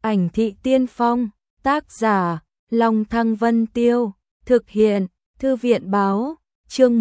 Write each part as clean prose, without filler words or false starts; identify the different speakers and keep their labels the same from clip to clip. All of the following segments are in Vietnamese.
Speaker 1: Ảnh thị tiên phong, tác giả, Long Thăng Vân Tiêu, thực hiện, Thư viện báo, chương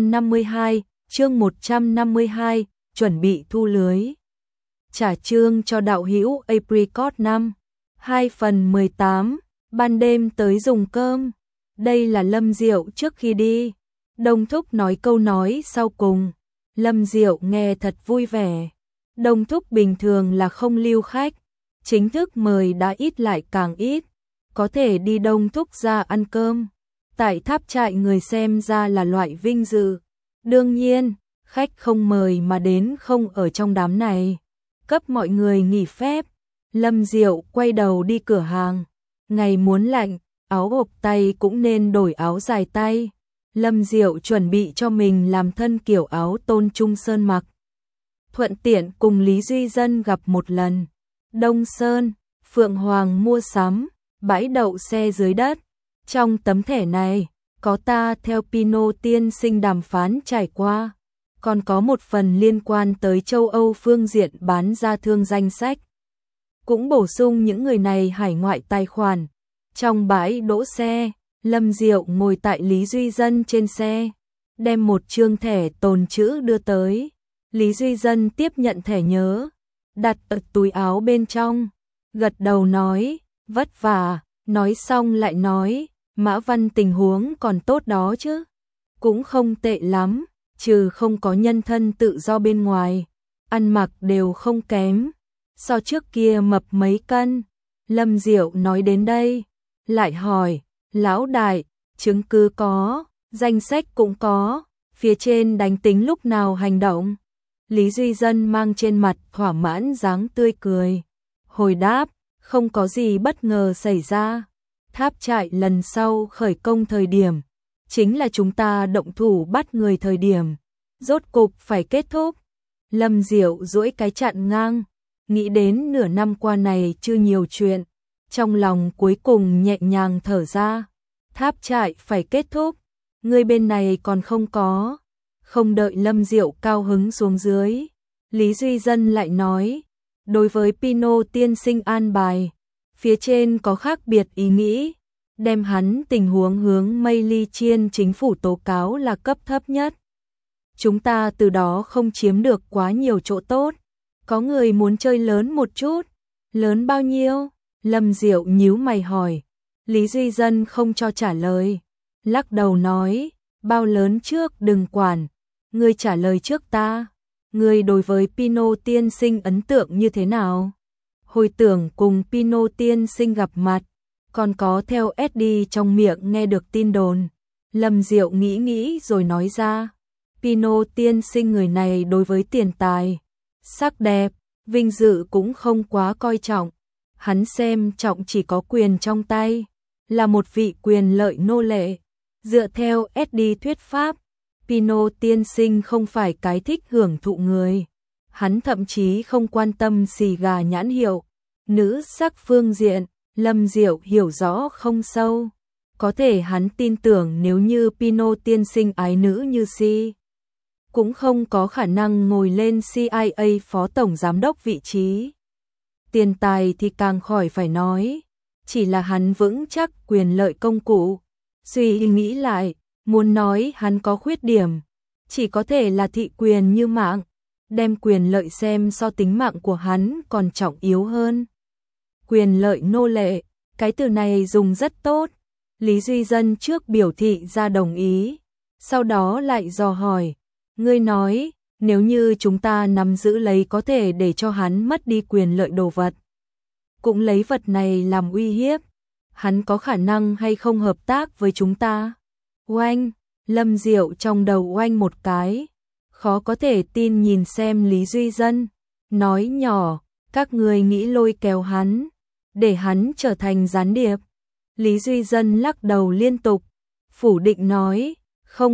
Speaker 1: 152, chuẩn bị thu lưới. Trả chương cho đạo hữu Apricot 5, 2 phần 18, ban đêm tới dùng cơm. Đây là Lâm Diệu trước khi đi. Đông Thúc nói câu nói sau cùng. Lâm Diệu nghe thật vui vẻ. Đông Thúc bình thường là không lưu khách, chính thức mời đã ít lại càng ít, có thể đi Đông Thúc ra ăn cơm. Tại Tháp Trại người xem ra là loại vinh dự. Đương nhiên, khách không mời mà đến không ở trong đám này. Cấp mọi người nghỉ phép. Lâm Diệu quay đầu đi cửa hàng. Ngày muốn lạnh, áo bộc tay cũng nên đổi áo dài tay. Lâm Diệu chuẩn bị cho mình làm thân kiểu áo Tôn Trung Sơn mặc. Thuận tiện cùng Lý Duy Dân gặp một lần. Đông Sơn, Phượng Hoàng mua sắm, bãi đậu xe dưới đất. Trong tấm thẻ này, có ta theo Pino tiên sinh đàm phán trải qua. Còn có một phần liên quan tới châu Âu phương diện bán ra thương danh sách. Cũng bổ sung những người này hải ngoại tài khoản. Trong bãi đỗ xe, Lâm Diệu ngồi tại Lý Duy Dân trên xe, đem một chương thẻ tồn trữ đưa tới. Lý Duy Dân tiếp nhận thẻ nhớ, đặt ở túi áo bên trong, gật đầu nói, vất vả, nói xong lại nói, Mã Văn tình huống còn tốt đó chứ, cũng không tệ lắm, trừ không có nhân thân tự do bên ngoài, ăn mặc đều không kém, so trước kia mập mấy cân. Lâm Diệu nói đến đây, lại hỏi, lão đại, chứng cứ có, danh sách cũng có, phía trên đánh tính lúc nào hành động. Lý Duy Dân mang trên mặt thỏa mãn dáng tươi cười. Hồi đáp, không có gì bất ngờ xảy ra. Tháp Trại lần sau khởi công thời điểm, chính là chúng ta động thủ bắt người thời điểm. Rốt cục phải kết thúc. Lâm Diệu duỗi cái chặn ngang, nghĩ đến nửa năm qua này chưa nhiều chuyện. Trong lòng cuối cùng nhẹ nhàng thở ra. Tháp Trại phải kết thúc, người bên này còn không có. Không đợi Lâm Diệu cao hứng xuống dưới, Lý Duy Dân lại nói, đối với Pino tiên sinh an bài, phía trên có khác biệt ý nghĩ, đem hắn tình huống hướng Mây Ly Chiên chính phủ tố cáo là cấp thấp nhất. Chúng ta từ đó không chiếm được quá nhiều chỗ tốt, có người muốn chơi lớn một chút, lớn bao nhiêu? Lâm Diệu nhíu mày hỏi, Lý Duy Dân không cho trả lời, lắc đầu nói, bao lớn trước đừng quản. Ngươi trả lời trước ta, ngươi đối với Pino tiên sinh ấn tượng như thế nào? Hồi tưởng cùng Pino tiên sinh gặp mặt, còn có theo SD trong miệng nghe được tin đồn. Lâm Diệu nghĩ rồi nói ra, Pino tiên sinh người này đối với tiền tài, sắc đẹp, vinh dự cũng không quá coi trọng. Hắn xem trọng chỉ có quyền trong tay, là một vị quyền lợi nô lệ. Dựa theo SD thuyết pháp, Pino tiên sinh không phải cái thích hưởng thụ người. Hắn thậm chí không quan tâm xì gà nhãn hiệu. Nữ sắc phương diện, Lâm Diệu hiểu rõ không sâu. Có thể hắn tin tưởng nếu như Pino tiên sinh ái nữ như si, cũng không có khả năng ngồi lên CIA phó tổng giám đốc vị trí. Tiền tài thì càng khỏi phải nói. Chỉ là hắn vững chắc quyền lợi công cụ. Suy nghĩ lại, muốn nói hắn có khuyết điểm, chỉ có thể là thị quyền như mạng, đem quyền lợi xem so tính mạng của hắn còn trọng yếu hơn. Quyền lợi nô lệ, cái từ này dùng rất tốt. Lý Duy Dân trước biểu thị ra đồng ý, sau đó lại dò hỏi, ngươi nói, nếu như chúng ta nắm giữ lấy có thể để cho hắn mất đi quyền lợi đồ vật, cũng lấy vật này làm uy hiếp, hắn có khả năng hay không hợp tác với chúng ta? Oanh, Lâm Diệu trong đầu oanh một cái, khó có thể tin nhìn xem Lý Duy Dân, nói nhỏ, các người nghĩ lôi kéo hắn, để hắn trở thành gián điệp. Lý Duy Dân lắc đầu liên tục, phủ định nói, không,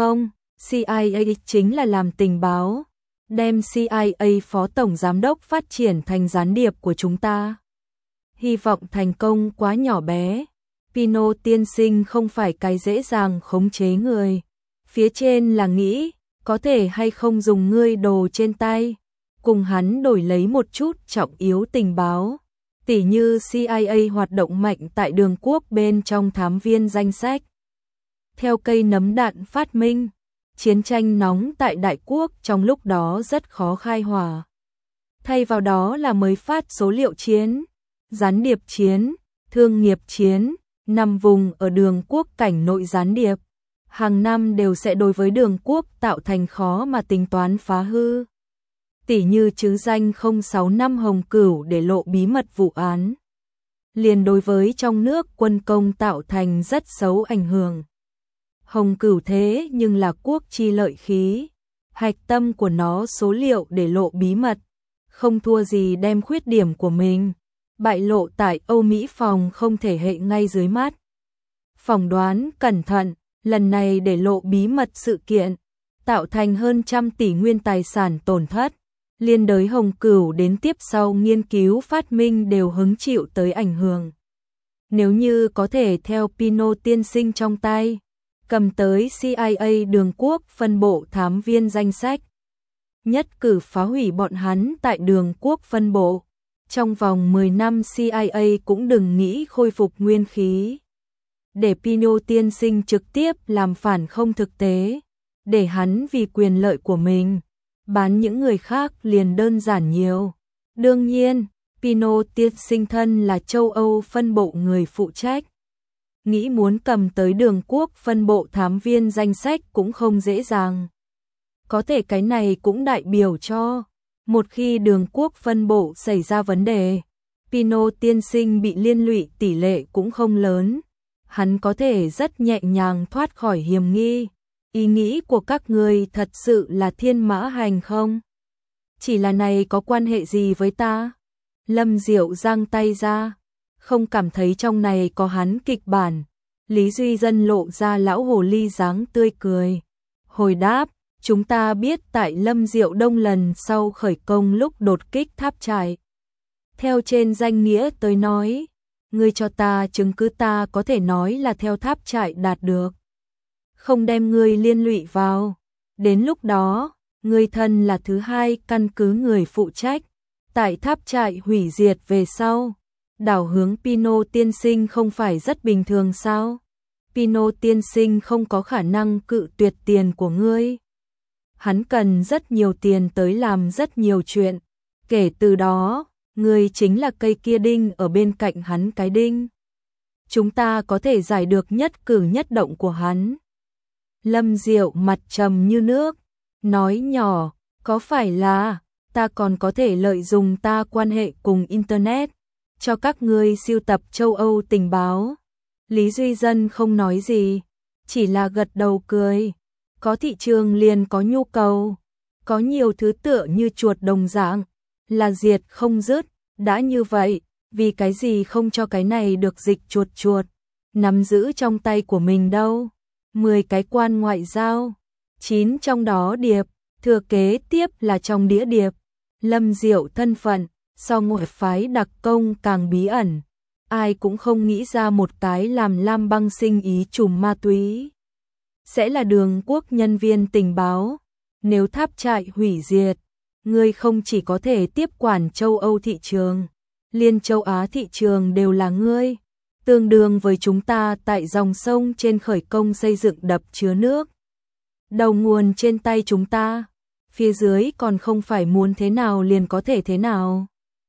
Speaker 1: CIA chính là làm tình báo, đem CIA phó tổng giám đốc phát triển thành gián điệp của chúng ta. Hy vọng thành công quá nhỏ bé. Pino tiên sinh không phải cái dễ dàng khống chế người. Phía trên là nghĩ, có thể hay không dùng ngươi đồ trên tay, cùng hắn đổi lấy một chút trọng yếu tình báo. Tỉ như CIA hoạt động mạnh tại đường quốc bên trong thám viên danh sách. Theo cây nấm đạn phát minh, chiến tranh nóng tại đại quốc trong lúc đó rất khó khai hỏa. Thay vào đó là mới phát số liệu chiến, gián điệp chiến, thương nghiệp chiến, 5 vùng ở đường quốc cảnh nội gián điệp. Hàng năm đều sẽ đối với đường quốc tạo thành khó mà tính toán phá hư. Tỉ như chứ danh 065 Hồng Cửu để lộ bí mật vụ án. Liền đối với trong nước quân công tạo thành rất xấu ảnh hưởng. Hồng Cửu thế nhưng là quốc chi lợi khí. Hạch tâm của nó số liệu để lộ bí mật. Không thua gì đem khuyết điểm của mình bại lộ tại Âu Mỹ phòng không thể hệ ngay dưới mắt. Phỏng đoán cẩn thận, lần này để lộ bí mật sự kiện, tạo thành hơn 100 tỷ nguyên tài sản tổn thất. Liên đới Hồng Cửu đến tiếp sau nghiên cứu phát minh đều hứng chịu tới ảnh hưởng. Nếu như có thể theo Pino tiên sinh trong tay, cầm tới CIA đường quốc phân bộ thám viên danh sách, nhất cử phá hủy bọn hắn tại đường quốc phân bộ. Trong vòng 10 năm CIA cũng đừng nghĩ khôi phục nguyên khí. Để Pino tiên sinh trực tiếp làm phản không thực tế, để hắn vì quyền lợi của mình, bán những người khác liền đơn giản nhiều. Đương nhiên, Pino tiên sinh thân là châu Âu phân bộ người phụ trách. Nghĩ muốn cầm tới đường quốc phân bộ thám viên danh sách cũng không dễ dàng. Có thể cái này cũng đại biểu cho, một khi đường quốc phân bộ xảy ra vấn đề, Pino tiên sinh bị liên lụy tỷ lệ cũng không lớn. Hắn có thể rất nhẹ nhàng thoát khỏi hiểm nghi. Ý nghĩ của các người thật sự là thiên mã hành không? Chỉ là này có quan hệ gì với ta? Lâm Diệu giang tay ra, không cảm thấy trong này có hắn kịch bản. Lý Duy Dân lộ ra lão hồ ly dáng tươi cười. Hồi đáp, chúng ta biết tại Lâm Diệu Đông lần sau khởi công lúc đột kích tháp trại. Theo trên danh nghĩa tới nói, ngươi cho ta chứng cứ ta có thể nói là theo tháp trại đạt được. Không đem ngươi liên lụy vào. Đến lúc đó, ngươi thân là thứ hai căn cứ người phụ trách. Tại tháp trại hủy diệt về sau, đảo hướng Pino tiên sinh không phải rất bình thường sao? Pino tiên sinh không có khả năng cự tuyệt tiền của ngươi. Hắn cần rất nhiều tiền tới làm rất nhiều chuyện. Kể từ đó, ngươi chính là cây kia đinh ở bên cạnh hắn cái đinh. Chúng ta có thể giải được nhất cử nhất động của hắn. Lâm Diệu mặt trầm như nước, nói nhỏ, có phải là ta còn có thể lợi dụng ta quan hệ cùng Internet, cho các ngươi sưu tập châu Âu tình báo. Lý Duy Dân không nói gì, chỉ là gật đầu cười. Có thị trường liền có nhu cầu, có nhiều thứ tựa như chuột đồng dạng, là diệt không dứt. Đã như vậy, vì cái gì không cho cái này được dịch chuột chuột, nắm giữ trong tay của mình đâu. 10 cái quan ngoại giao, 9 trong đó điệp, thừa kế tiếp là trong đĩa điệp. Lâm Diệu thân phận, so ngồi phái đặc công càng bí ẩn. Ai cũng không nghĩ ra một cái làm Lam Băng sinh ý trùm ma túy sẽ là đường quốc nhân viên tình báo. Nếu tháp trại hủy diệt, ngươi không chỉ có thể tiếp quản châu Âu thị trường, liên châu Á thị trường đều là ngươi. Tương đương với chúng ta tại dòng sông trên khởi công xây dựng đập chứa nước. Đầu nguồn trên tay chúng ta, phía dưới còn không phải muốn thế nào liền có thể thế nào.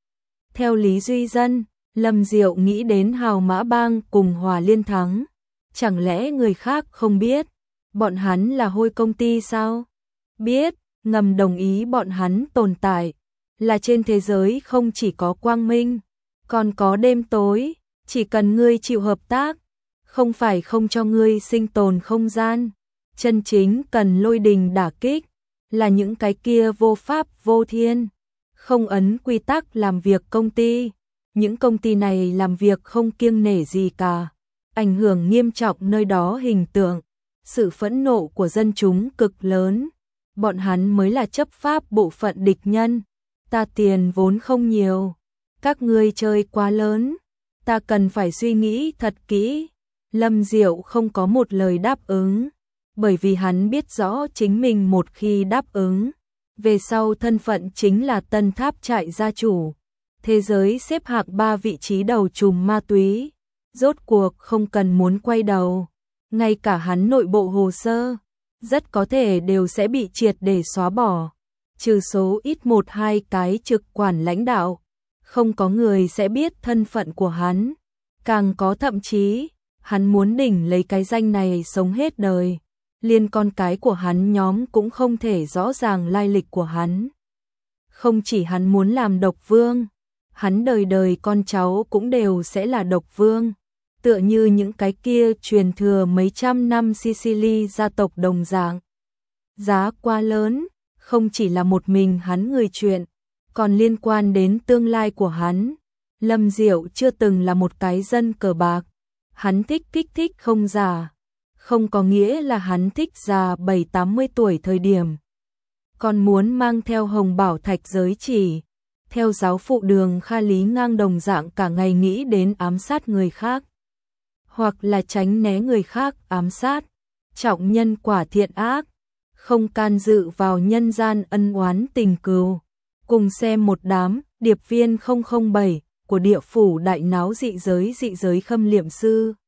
Speaker 1: Theo Lý Duy Dân, Lâm Diệu nghĩ đến Hào Mã Bang cùng Hòa Liên Thắng. Chẳng lẽ người khác không biết, bọn hắn là hôi công ty sao? Biết, ngầm đồng ý bọn hắn tồn tại, là trên thế giới không chỉ có quang minh, còn có đêm tối. Chỉ cần ngươi chịu hợp tác, không phải không cho ngươi sinh tồn không gian. Chân chính cần lôi đình đả kích, là những cái kia vô pháp vô thiên, không ấn quy tắc làm việc công ty. Những công ty này làm việc không kiêng nể gì cả, ảnh hưởng nghiêm trọng nơi đó hình tượng. Sự phẫn nộ của dân chúng cực lớn, bọn hắn mới là chấp pháp bộ phận địch nhân. Ta tiền vốn không nhiều, các ngươi chơi quá lớn, ta cần phải suy nghĩ thật kỹ. Lâm Diệu không có một lời đáp ứng, bởi vì hắn biết rõ chính mình một khi đáp ứng, về sau thân phận chính là tân tháp trại gia chủ. thế giới xếp hạng 3 vị trí đầu trùm ma túy, rốt cuộc không cần muốn quay đầu, ngay cả hắn nội bộ hồ sơ, rất có thể đều sẽ bị triệt để xóa bỏ, trừ số ít 1-2 cái trực quản lãnh đạo, không có người sẽ biết thân phận của hắn, càng có thậm chí, hắn muốn đỉnh lấy cái danh này sống hết đời, liên con cái của hắn nhóm cũng không thể rõ ràng lai lịch của hắn. Không chỉ hắn muốn làm độc vương, hắn đời đời con cháu cũng đều sẽ là độc vương, tựa như những cái kia truyền thừa mấy trăm năm Sicily gia tộc đồng dạng. Giá quá lớn, không chỉ là một mình hắn người chuyện, còn liên quan đến tương lai của hắn. Lâm Diệu chưa từng là một cái dân cờ bạc, hắn thích không già, không có nghĩa là hắn thích già 7-80 tuổi thời điểm. Còn muốn mang theo hồng bảo thạch giới chỉ, theo giáo phụ Đường Kha Lý ngang đồng dạng cả ngày nghĩ đến ám sát người khác, hoặc là tránh né người khác ám sát, trọng nhân quả thiện ác, không can dự vào nhân gian ân oán tình cừu. Cùng xem một đám điệp viên 007 của địa phủ đại náo dị giới khâm liệm sư.